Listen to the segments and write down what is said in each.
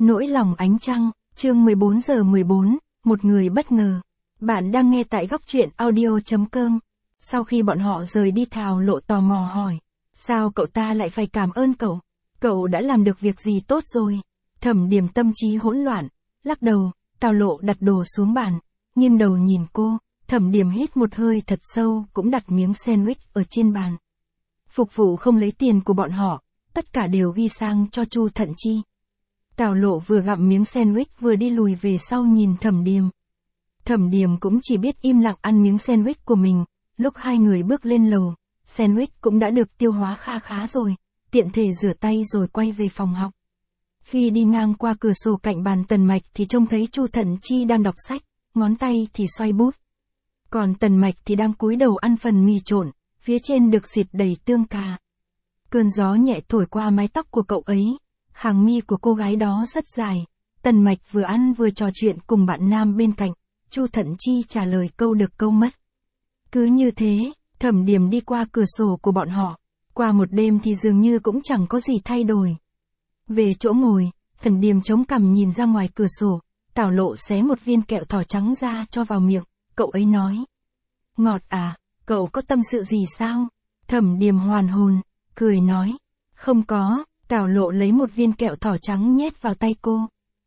Nỗi lòng ánh trăng, chương 14:14, một người bất ngờ. Bạn đang nghe tại góc truyện audio.com. Sau khi bọn họ rời đi, Thảo Lộ tò mò hỏi. Sao cậu ta lại phải cảm ơn cậu? Cậu đã làm được việc gì tốt rồi? Thẩm Điềm tâm trí hỗn loạn, lắc đầu. Thảo Lộ đặt đồ xuống bàn, nghiêng đầu nhìn cô. Thẩm Điềm hít một hơi thật sâu, cũng đặt miếng sandwich ở trên bàn. Phục vụ không lấy tiền của bọn họ, tất cả đều ghi sang cho Chu Thận Chi. Thảo Lộ vừa gặm miếng sandwich vừa đi lùi về sau nhìn Thẩm Điềm. Thẩm Điềm cũng chỉ biết im lặng ăn miếng sandwich của mình. Lúc hai người bước lên lầu, sandwich cũng đã được tiêu hóa kha khá rồi, tiện thể rửa tay rồi quay về phòng học. Khi đi ngang qua cửa sổ cạnh bàn Tần Mạch thì trông thấy Chu Thận Chi đang đọc sách, ngón tay thì xoay bút. Còn Tần Mạch thì đang cúi đầu ăn phần mì trộn, phía trên được xịt đầy tương cà. Cơn gió nhẹ thổi qua mái tóc của cậu ấy, hàng mi của cô gái đó rất dài. Tần Mạch vừa ăn vừa trò chuyện cùng bạn nam bên cạnh, Chu Thận Chi trả lời câu được câu mất. Cứ như thế, Thẩm Điềm đi qua cửa sổ của bọn họ, qua một đêm thì dường như cũng chẳng có gì thay đổi. Về chỗ ngồi, Thẩm Điềm chống cằm nhìn ra ngoài cửa sổ, Thảo Lộ xé một viên kẹo thỏ trắng ra cho vào miệng, cậu ấy nói. Ngọt à, cậu có tâm sự gì sao? Thẩm Điềm hoàn hồn, cười nói. Không có. Thảo Lộ lấy một viên kẹo thỏ trắng nhét vào tay cô.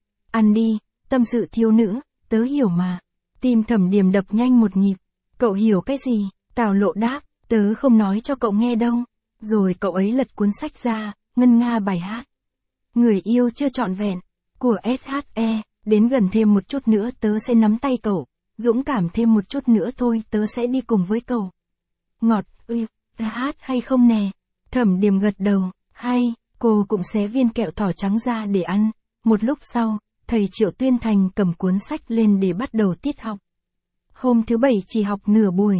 Ăn đi, tâm sự thiếu nữ, tớ hiểu mà. Tim Thẩm Điềm đập nhanh một nhịp. Cậu hiểu cái gì? Thảo Lộ đáp, tớ không nói cho cậu nghe đâu. Rồi cậu ấy lật cuốn sách ra, ngân nga bài hát. Người yêu chưa trọn vẹn, của SHE, đến gần thêm một chút nữa tớ sẽ nắm tay cậu. Dũng cảm thêm một chút nữa thôi tớ sẽ đi cùng với cậu. Ngọt, hát hay không nè? Thẩm Điềm gật đầu, hay. Cô cũng xé viên kẹo thỏ trắng ra để ăn. Một lúc sau, thầy Triệu Tuyên Thành cầm cuốn sách lên để bắt đầu tiết học. Hôm thứ Bảy chỉ học nửa buổi,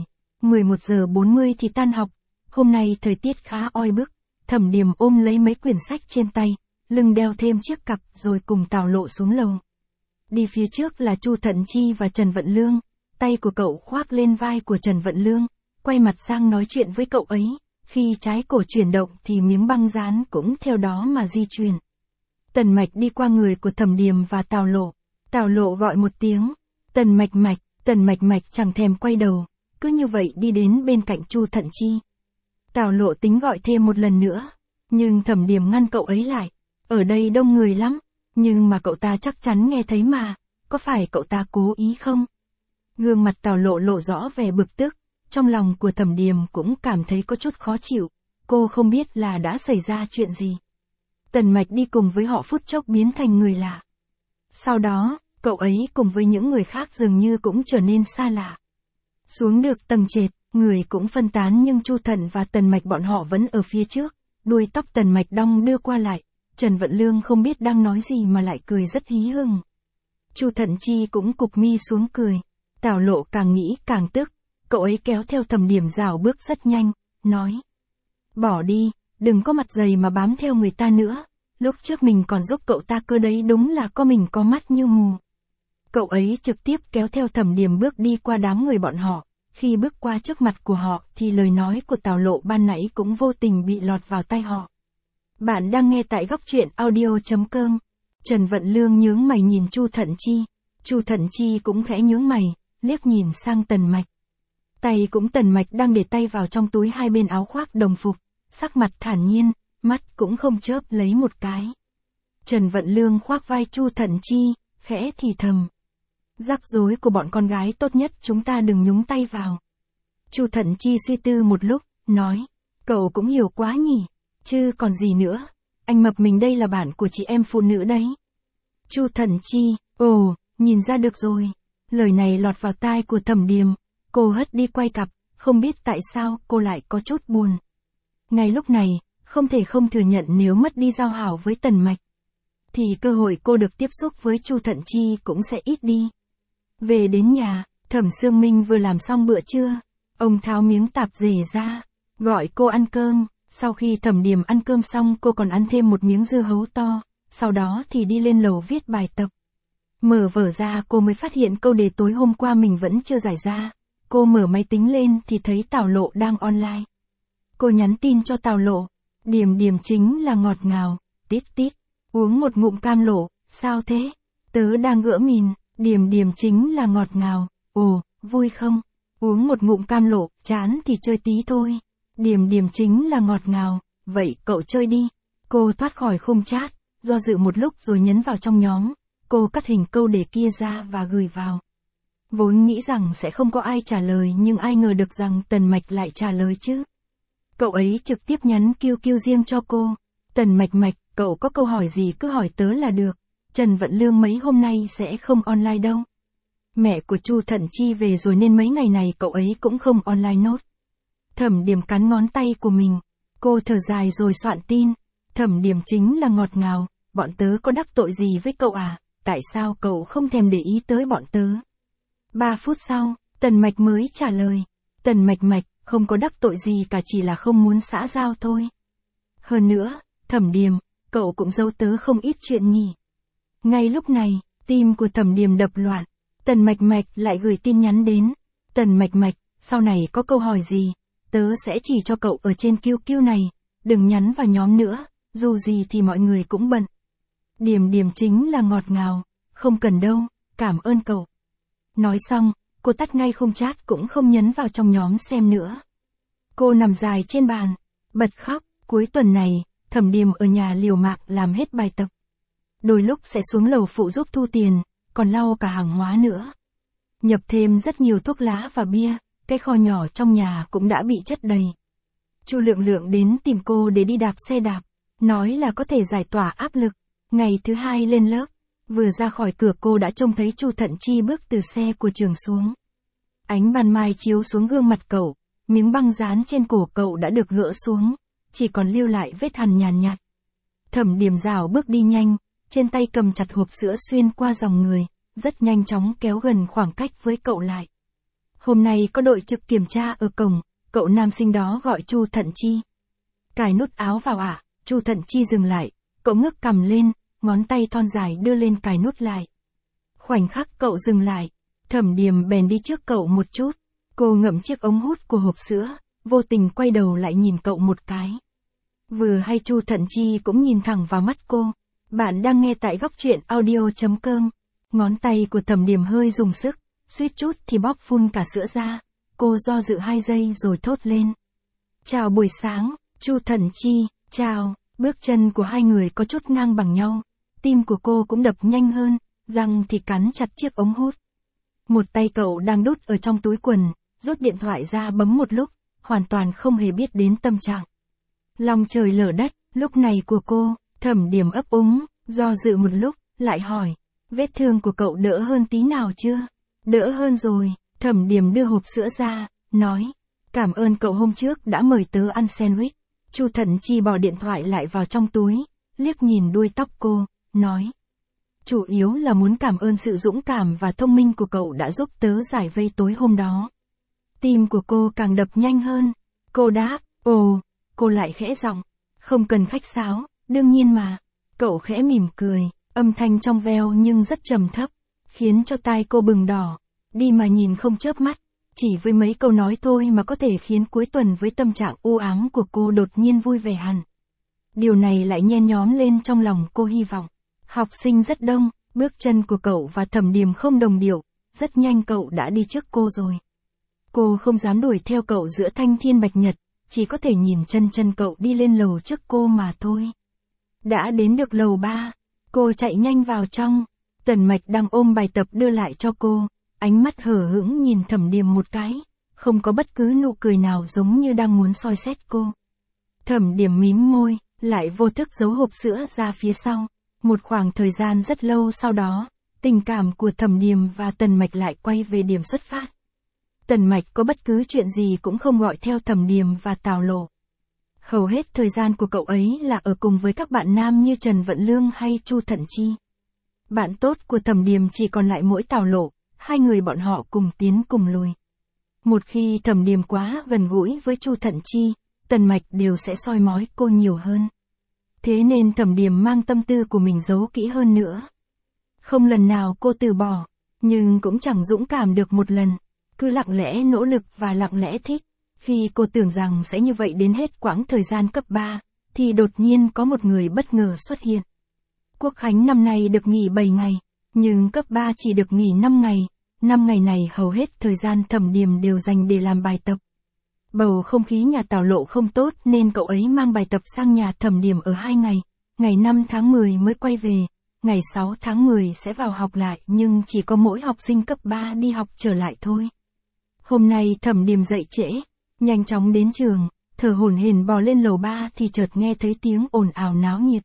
11:40 thì tan học. Hôm nay thời tiết khá oi bức. Thẩm Điềm ôm lấy mấy quyển sách trên tay, lưng đeo thêm chiếc cặp rồi cùng Thảo Lộ xuống lầu. Đi phía trước là Chu Thận Chi và Trần Vận Lương. Tay của cậu khoác lên vai của Trần Vận Lương, quay mặt sang nói chuyện với cậu ấy. Khi trái cổ chuyển động thì miếng băng dán cũng theo đó mà di chuyển. Tần Mạch đi qua người của Thẩm Điềm và Thảo Lộ. Thảo Lộ gọi một tiếng. Tần Mạch Mạch. Tần Mạch Mạch chẳng thèm quay đầu, cứ như vậy đi đến bên cạnh Chu Thận Chi. Thảo Lộ tính gọi thêm một lần nữa, nhưng Thẩm Điềm ngăn cậu ấy lại. Ở đây đông người lắm, nhưng mà cậu ta chắc chắn nghe thấy mà, có phải cậu ta cố ý không? Gương mặt Thảo Lộ lộ rõ vẻ bực tức. Trong lòng của Thẩm Điềm cũng cảm thấy có chút khó chịu, cô không biết là đã xảy ra chuyện gì. Tần Mạch đi cùng với họ phút chốc biến thành người lạ. Sau đó, cậu ấy cùng với những người khác dường như cũng trở nên xa lạ. Xuống được tầng trệt, người cũng phân tán nhưng Chu Thận và Tần Mạch bọn họ vẫn ở phía trước, đuôi tóc Tần Mạch đong đưa qua lại. Trần Vận Lương không biết đang nói gì mà lại cười rất hí hửng. Chu Thận Chi cũng cụp mi xuống cười. Thảo Lộ càng nghĩ càng tức. Cậu ấy kéo theo Thẩm Điềm rảo bước rất nhanh, nói. Bỏ đi, đừng có mặt dày mà bám theo người ta nữa. Lúc trước mình còn giúp cậu ta cơ đấy, đúng là có mình có mắt như mù. Cậu ấy trực tiếp kéo theo Thẩm Điềm bước đi qua đám người bọn họ. Khi bước qua trước mặt của họ thì lời nói của Thảo Lộ ban nãy cũng vô tình bị lọt vào tai họ. Bạn đang nghe tại góc truyện audio.com. Trần Vận Lương nhướng mày nhìn Chu Thận Chi. Chu Thận Chi cũng khẽ nhướng mày, liếc nhìn sang Tần Mạch. Tay cũng Tần Mạch đang để tay vào trong túi hai bên áo khoác đồng phục, sắc mặt thản nhiên, mắt cũng không chớp lấy một cái. Trần Vận Lương khoác vai Chu Thận Chi, khẽ thì thầm. Rắc rối của bọn con gái tốt nhất chúng ta đừng nhúng tay vào. Chu Thận Chi suy tư một lúc, nói. Cậu cũng hiểu quá nhỉ, chứ còn gì nữa. Anh Mập mình đây là bạn của chị em phụ nữ đấy. Chu Thận Chi, ồ, nhìn ra được rồi. Lời này lọt vào tai của Thẩm Điềm. Cô hất đi quay cặp, không biết tại sao cô lại có chút buồn. Ngay lúc này, không thể không thừa nhận nếu mất đi giao hảo với Tần Mạch, thì cơ hội cô được tiếp xúc với Chu Thận Chi cũng sẽ ít đi. Về đến nhà, Thẩm Sương Minh vừa làm xong bữa trưa. Ông tháo miếng tạp dề ra, gọi cô ăn cơm. Sau khi Thẩm Điềm ăn cơm xong cô còn ăn thêm một miếng dưa hấu to, sau đó thì đi lên lầu viết bài tập. Mở vở ra cô mới phát hiện câu đề tối hôm qua mình vẫn chưa giải ra. Cô mở máy tính lên thì thấy Thảo Lộ đang online. Cô nhắn tin cho Thảo Lộ. Điềm Điềm chính là ngọt ngào, tít tít. Uống một ngụm cam lộ, sao thế? Tớ đang gỡ mìn, Điềm Điềm chính là ngọt ngào, ồ, vui không? Uống một ngụm cam lộ, chán thì chơi tí thôi. Điềm Điềm chính là ngọt ngào, vậy cậu chơi đi. Cô thoát khỏi khung chat, do dự một lúc rồi nhấn vào trong nhóm. Cô cắt hình câu đề kia ra và gửi vào. Vốn nghĩ rằng sẽ không có ai trả lời nhưng ai ngờ được rằng Tần Mạch lại trả lời chứ. Cậu ấy trực tiếp nhắn QQ riêng cho cô. Tần Mạch Mạch, cậu có câu hỏi gì cứ hỏi tớ là được. Trần Vận Lương mấy hôm nay sẽ không online đâu. Mẹ của Chu Thận Chi về rồi nên mấy ngày này cậu ấy cũng không online nốt. Thẩm Điềm cắn ngón tay của mình. Cô thở dài rồi soạn tin. Thẩm Điềm chính là ngọt ngào, bọn tớ có đắc tội gì với cậu à? Tại sao cậu không thèm để ý tới bọn tớ? 3 phút sau, Tần Mạch mới trả lời. Tần Mạch Mạch, không có đắc tội gì cả, chỉ là không muốn xã giao thôi. Hơn nữa, Thẩm Điềm, cậu cũng giấu tớ không ít chuyện nhỉ. Ngay lúc này, tim của Thẩm Điềm đập loạn. Tần Mạch Mạch lại gửi tin nhắn đến. Tần Mạch Mạch, sau này có câu hỏi gì, tớ sẽ chỉ cho cậu ở trên QQ này, đừng nhắn vào nhóm nữa, dù gì thì mọi người cũng bận. Điềm Điềm chính là ngọt ngào, không cần đâu, cảm ơn cậu. Nói xong, cô tắt ngay khung chat cũng không nhấn vào trong nhóm xem nữa. Cô nằm dài trên bàn, bật khóc. Cuối tuần này, Thẩm Điềm ở nhà liều mạng làm hết bài tập. Đôi lúc sẽ xuống lầu phụ giúp thu tiền, còn lau cả hàng hóa nữa. Nhập thêm rất nhiều thuốc lá và bia, cái kho nhỏ trong nhà cũng đã bị chất đầy. Chu Lượng Lượng đến tìm cô để đi đạp xe đạp, nói là có thể giải tỏa áp lực. Ngày thứ 2 lên lớp, vừa ra khỏi cửa cô đã trông thấy Chu Thận Chi bước từ xe của trường xuống. Ánh ban mai chiếu xuống gương mặt cậu, miếng băng dán trên cổ cậu đã được gỡ xuống, chỉ còn lưu lại vết hằn nhàn nhạt. Thẩm Điềm rảo bước đi nhanh, trên tay cầm chặt hộp sữa xuyên qua dòng người, rất nhanh chóng kéo gần khoảng cách với cậu lại. Hôm nay có đội trực kiểm tra ở cổng, cậu nam sinh đó gọi Chu Thận Chi. Cài nút áo vào ạ, Chu Thận Chi dừng lại, cậu ngước cằm lên, ngón tay thon dài đưa lên cài nút lại. Khoảnh khắc cậu dừng lại, Thẩm Điềm bèn đi trước cậu một chút, cô ngậm chiếc ống hút của hộp sữa, vô tình quay đầu lại nhìn cậu một cái. Vừa hay Chu Thận Chi cũng nhìn thẳng vào mắt cô. Bạn đang nghe tại góc truyện audio.com. Ngón tay của Thẩm Điềm hơi dùng sức, suýt chút thì bóp phun cả sữa ra. Cô do dự 2 giây rồi thốt lên. Chào buổi sáng, Chu Thận Chi, chào. Bước chân của hai người có chút ngang bằng nhau. Tim của cô cũng đập nhanh hơn, răng thì cắn chặt chiếc ống hút. Một tay cậu đang đút ở trong túi quần, rút điện thoại ra bấm một lúc, hoàn toàn không hề biết đến tâm trạng. Lòng trời lở đất, lúc này của cô. Thẩm Điềm ấp úng, do dự một lúc, lại hỏi, vết thương của cậu đỡ hơn tí nào chưa? Đỡ hơn rồi, Thẩm Điềm đưa hộp sữa ra, nói, cảm ơn cậu hôm trước đã mời tớ ăn sandwich. Chu Thận Chi bỏ điện thoại lại vào trong túi, liếc nhìn đuôi tóc cô, nói, chủ yếu là muốn cảm ơn sự dũng cảm và thông minh của cậu đã giúp tớ giải vây tối hôm đó. Tim của cô càng đập nhanh hơn, cô đáp, ồ, cô lại khẽ giọng, không cần khách sáo. Đương nhiên mà, cậu khẽ mỉm cười, âm thanh trong veo nhưng rất trầm thấp, khiến cho tai cô bừng đỏ, đi mà nhìn không chớp mắt, chỉ với mấy câu nói thôi mà có thể khiến cuối tuần với tâm trạng u ám của cô đột nhiên vui vẻ hẳn. Điều này lại nhen nhóm lên trong lòng cô hy vọng. Học sinh rất đông, bước chân của cậu và Thẩm Điềm không đồng điệu, rất nhanh cậu đã đi trước cô rồi. Cô không dám đuổi theo cậu giữa thanh thiên bạch nhật, chỉ có thể nhìn chân cậu đi lên lầu trước cô mà thôi. Đã đến được lầu 3, cô chạy nhanh vào trong, Tần Mạch đang ôm bài tập đưa lại cho cô, ánh mắt hờ hững nhìn Thẩm Điềm một cái, không có bất cứ nụ cười nào giống như đang muốn soi xét cô. Thẩm Điềm mím môi, lại vô thức giấu hộp sữa ra phía sau. Một khoảng thời gian rất lâu sau đó, tình cảm của Thẩm Điềm và Tần Mạch lại quay về điểm xuất phát. Tần Mạch có bất cứ chuyện gì cũng không gọi theo Thẩm Điềm và Tào Lộ. Hầu hết thời gian của cậu ấy là ở cùng với các bạn nam như Trần Vận Lương hay Chu Thận Chi. Bạn tốt của Thẩm Điềm chỉ còn lại mỗi Tào Lộ, hai người bọn họ cùng tiến cùng lùi. Một khi Thẩm Điềm quá gần gũi với Chu Thận Chi, Tần Mạch đều sẽ soi mói cô nhiều hơn. Thế nên Thẩm Điềm mang tâm tư của mình giấu kỹ hơn nữa. Không lần nào cô từ bỏ, nhưng cũng chẳng dũng cảm được một lần, cứ lặng lẽ nỗ lực và lặng lẽ thích. Khi cô tưởng rằng sẽ như vậy đến hết quãng thời gian cấp 3, thì đột nhiên có một người bất ngờ xuất hiện. Quốc khánh năm nay được nghỉ 7 ngày, nhưng cấp 3 chỉ được nghỉ 5 ngày. 5 ngày này hầu hết thời gian Thẩm Điềm đều dành để làm bài tập. Bầu không khí nhà Tào Lộ không tốt nên cậu ấy mang bài tập sang nhà Thẩm Điềm ở 2 ngày. Ngày 5 tháng 10 mới quay về, ngày 6 tháng 10 sẽ vào học lại nhưng chỉ có mỗi học sinh cấp 3 đi học trở lại thôi. Hôm nay Thẩm Điềm dậy trễ, nhanh chóng đến trường, thở hổn hển bò lên lầu 3 thì chợt nghe thấy tiếng ồn ào náo nhiệt.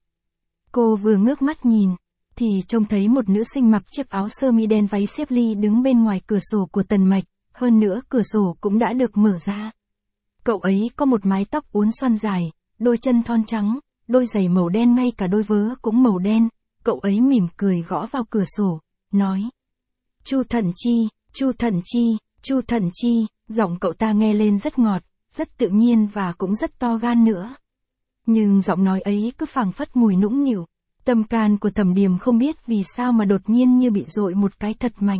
Cô vừa ngước mắt nhìn, thì trông thấy một nữ sinh mặc chiếc áo sơ mi đen váy xếp ly đứng bên ngoài cửa sổ của Tần Mạch, hơn nữa cửa sổ cũng đã được mở ra. Cậu ấy có một mái tóc uốn xoăn dài, đôi chân thon trắng, đôi giày màu đen ngay cả đôi vớ cũng màu đen, cậu ấy mỉm cười gõ vào cửa sổ, nói: "Chu Thận Chi, Chu Thận Chi, Chu Thận Chi." Giọng cậu ta nghe lên rất ngọt, rất tự nhiên và cũng rất to gan nữa. Nhưng giọng nói ấy cứ phảng phất mùi nũng nịu. Tâm can của Thẩm Điềm không biết vì sao mà đột nhiên như bị dội một cái thật mạnh.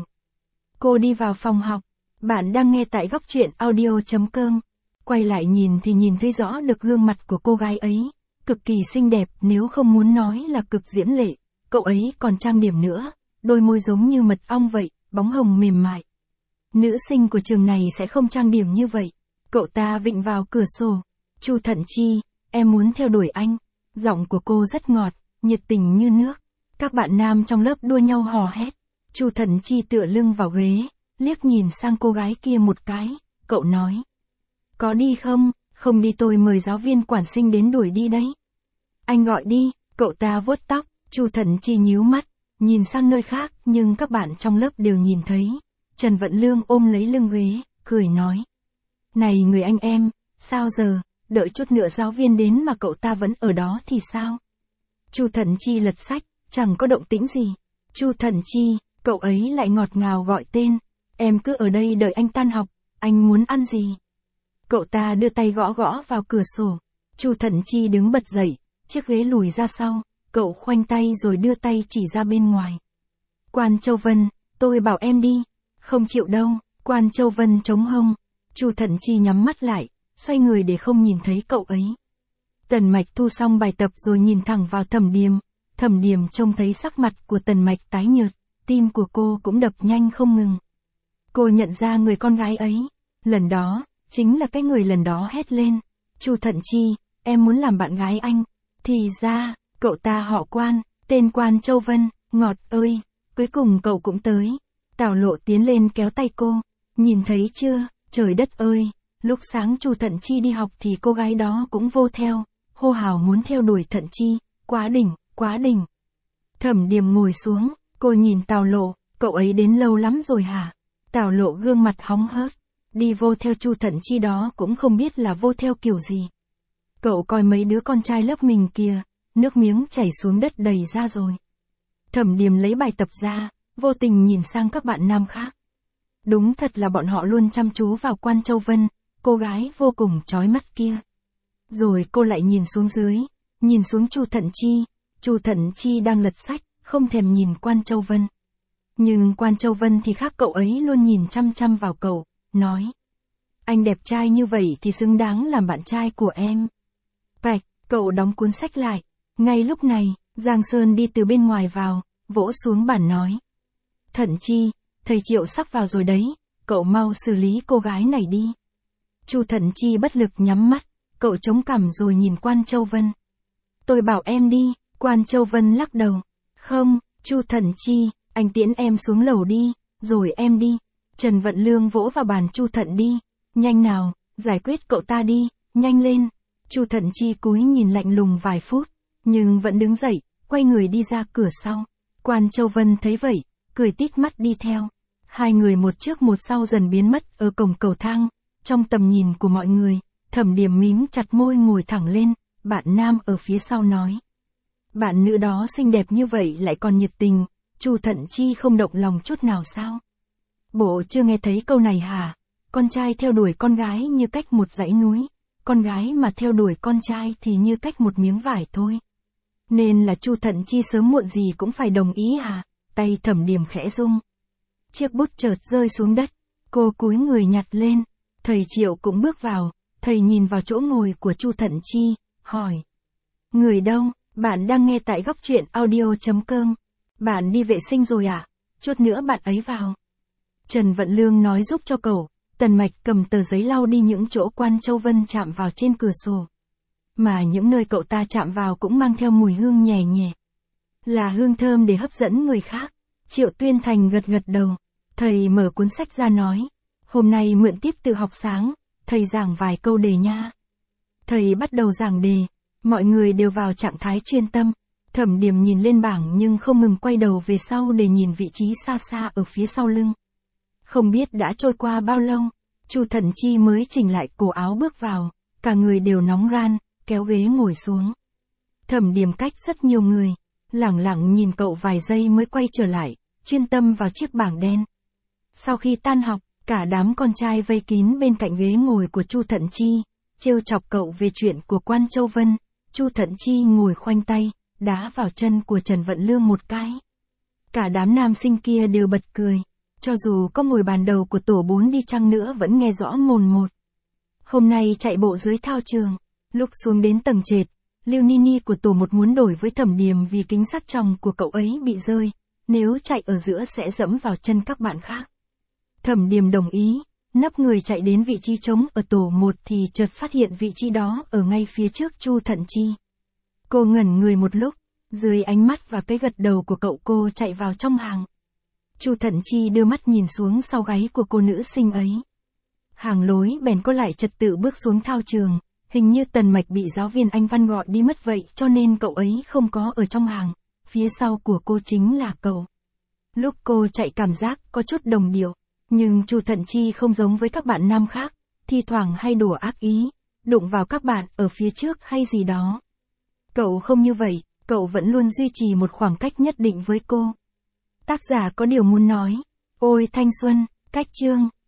Cô đi vào phòng học. Bạn đang nghe tại góc truyện audio.com. Quay lại nhìn thì nhìn thấy rõ được gương mặt của cô gái ấy. Cực kỳ xinh đẹp, nếu không muốn nói là cực diễm lệ. Cậu ấy còn trang điểm nữa, đôi môi giống như mật ong vậy, bóng hồng mềm mại. Nữ sinh của trường này sẽ không trang điểm như vậy. Cậu ta vịn vào cửa sổ. "Chu Thận Chi, em muốn theo đuổi anh." Giọng của cô rất ngọt, nhiệt tình như nước. Các bạn nam trong lớp đua nhau hò hét. Chu Thận Chi tựa lưng vào ghế, liếc nhìn sang cô gái kia một cái, cậu nói: "Có đi không? Không đi tôi mời giáo viên quản sinh đến đuổi đi đấy." "Anh gọi đi." Cậu ta vuốt tóc. Chu Thận Chi nhíu mắt, nhìn sang nơi khác nhưng các bạn trong lớp đều nhìn thấy. Trần Vận Lương ôm lấy lưng ghế, cười nói: "Này người anh em, sao giờ, đợi chút nữa giáo viên đến mà cậu ta vẫn ở đó thì sao?" Chu Thận Chi lật sách, chẳng có động tĩnh gì. "Chu Thận Chi," cậu ấy lại ngọt ngào gọi tên. "Em cứ ở đây đợi anh tan học, anh muốn ăn gì?" Cậu ta đưa tay gõ gõ vào cửa sổ. Chu Thận Chi đứng bật dậy, chiếc ghế lùi ra sau, cậu khoanh tay rồi đưa tay chỉ ra bên ngoài. "Quan Châu Vân, tôi bảo em đi." "Không chịu đâu." Quan Châu Vân chống hông. Chu Thận Chi nhắm mắt lại, xoay người để không nhìn thấy cậu ấy. Tần Mạch thu xong bài tập rồi nhìn thẳng vào Thẩm Điềm. Thẩm Điềm trông thấy sắc mặt của Tần Mạch tái nhợt, tim của cô cũng đập nhanh không ngừng. Cô nhận ra người con gái ấy. Lần đó, chính là cái người lần đó hét lên: "Chu Thận Chi, em muốn làm bạn gái anh." Thì ra, cậu ta họ Quan, tên Quan Châu Vân. Ngọt ơi, cuối cùng cậu cũng tới. Tào Lộ tiến lên kéo tay cô. "Nhìn thấy chưa, trời đất ơi, lúc sáng Chu Thận Chi đi học thì cô gái đó cũng vô theo, hô hào muốn theo đuổi Thận Chi, quá đỉnh, quá đỉnh." Thẩm Điềm ngồi xuống, cô nhìn Tào Lộ: "Cậu ấy đến lâu lắm rồi hả?" Tào Lộ gương mặt hóng hớt: "Đi vô theo Chu Thận Chi đó cũng không biết là vô theo kiểu gì. Cậu coi mấy đứa con trai lớp mình kìa, nước miếng chảy xuống đất đầy ra rồi." Thẩm Điềm lấy bài tập ra, vô tình nhìn sang các bạn nam khác. Đúng thật là bọn họ luôn chăm chú vào Quan Châu Vân, cô gái vô cùng chói mắt kia. Rồi cô lại nhìn xuống dưới, nhìn xuống Chu Thận Chi. Chu Thận Chi đang lật sách, không thèm nhìn Quan Châu Vân. Nhưng Quan Châu Vân thì khác, cậu ấy luôn nhìn chăm chăm vào cậu, nói: "Anh đẹp trai như vậy thì xứng đáng làm bạn trai của em." Bạch, cậu đóng cuốn sách lại. Ngay lúc này, Giang Sơn đi từ bên ngoài vào, vỗ xuống bàn nói: "Thận Chi, thầy Triệu sắp vào rồi đấy, cậu mau xử lý cô gái này đi." Chu Thận Chi bất lực nhắm mắt, cậu chống cằm rồi nhìn Quan Châu Vân. "Tôi bảo em đi." Quan Châu Vân lắc đầu. "Không, Chu Thận Chi, anh tiễn em xuống lầu đi, rồi em đi." Trần Vận Lương vỗ vào bàn: "Chu Thận đi, nhanh nào, giải quyết cậu ta đi, nhanh lên." Chu Thận Chi cúi nhìn lạnh lùng vài phút, nhưng vẫn đứng dậy, quay người đi ra cửa sau. Quan Châu Vân thấy vậy, cười tít mắt đi theo. Hai người một trước một sau dần biến mất ở cổng cầu thang, trong tầm nhìn của mọi người. Thẩm Điềm mím chặt môi ngồi thẳng lên, bạn nam ở phía sau nói: "Bạn nữ đó xinh đẹp như vậy lại còn nhiệt tình, Chu Thận Chi không động lòng chút nào sao? Bộ chưa nghe thấy câu này hả? Con trai theo đuổi con gái như cách một dãy núi, con gái mà theo đuổi con trai thì như cách một miếng vải thôi. Nên là Chu Thận Chi sớm muộn gì cũng phải đồng ý hả?" Tay Thẩm Điềm khẽ rung. Chiếc bút chợt rơi xuống đất, cô cúi người nhặt lên. Thầy Triệu cũng bước vào, thầy nhìn vào chỗ ngồi của Chu Thận Chi, hỏi: "Người đâu?" Bạn đang nghe tại góc truyện audio.com. Bạn đi vệ sinh rồi à? Chút nữa bạn ấy vào. Trần Vận Lương nói giúp cho cậu. Tần Mạch cầm tờ giấy lau đi những chỗ Quan Châu Vân chạm vào trên cửa sổ. Mà những nơi cậu ta chạm vào cũng mang theo mùi hương nhẹ nhẹ. Là hương thơm để hấp dẫn người khác. Triệu Tuyên Thành gật gật đầu. Thầy mở cuốn sách ra nói. Hôm nay mượn tiếp tự học sáng. Thầy giảng vài câu đề nha. Thầy bắt đầu giảng đề. Mọi người đều vào trạng thái chuyên tâm. Thẩm Điểm nhìn lên bảng nhưng không ngừng quay đầu về sau để nhìn vị trí xa xa ở phía sau lưng. Không biết đã trôi qua bao lâu, Chu Thận Chi mới chỉnh lại cổ áo bước vào, cả người đều nóng ran, kéo ghế ngồi xuống. Thẩm Điểm cách rất nhiều người, lẳng lặng nhìn cậu vài giây mới quay trở lại, chuyên tâm vào chiếc bảng đen. Sau khi tan học, cả đám con trai vây kín bên cạnh ghế ngồi của Chu Thận Chi, trêu chọc cậu về chuyện của Quan Châu Vân. Chu Thận Chi ngồi khoanh tay, đá vào chân của Trần Vận Lương một cái. Cả đám nam sinh kia đều bật cười, cho dù có ngồi bàn đầu của tổ 4 đi chăng nữa vẫn nghe rõ mồn một. Hôm nay chạy bộ dưới thao trường, lúc xuống đến tầng trệt, Lưu Nini của tổ 1 muốn đổi với Thẩm Điểm vì kính sắt tròng của cậu ấy bị rơi, nếu chạy ở giữa sẽ dẫm vào chân các bạn khác. Thẩm Điểm đồng ý, nấp người chạy đến vị trí trống ở tổ 1 thì chợt phát hiện vị trí đó ở ngay phía trước Chu Thận Chi. Cô ngẩn người một lúc, dưới ánh mắt và cái gật đầu của cậu cô chạy vào trong hàng. Chu Thận Chi đưa mắt nhìn xuống sau gáy của cô nữ sinh ấy. Hàng lối bèn có lại trật tự bước xuống thao trường, hình như Tần Mạch bị giáo viên Anh văn gọi đi mất vậy cho nên cậu ấy không có ở trong hàng, phía sau của cô chính là cậu. Lúc cô chạy cảm giác có chút đồng điệu, nhưng Chu Thận Chi không giống với các bạn nam khác, thi thoảng hay đùa ác ý, đụng vào các bạn ở phía trước hay gì đó. Cậu không như vậy, cậu vẫn luôn duy trì một khoảng cách nhất định với cô. Tác giả có điều muốn nói. Ôi thanh xuân, cách chương.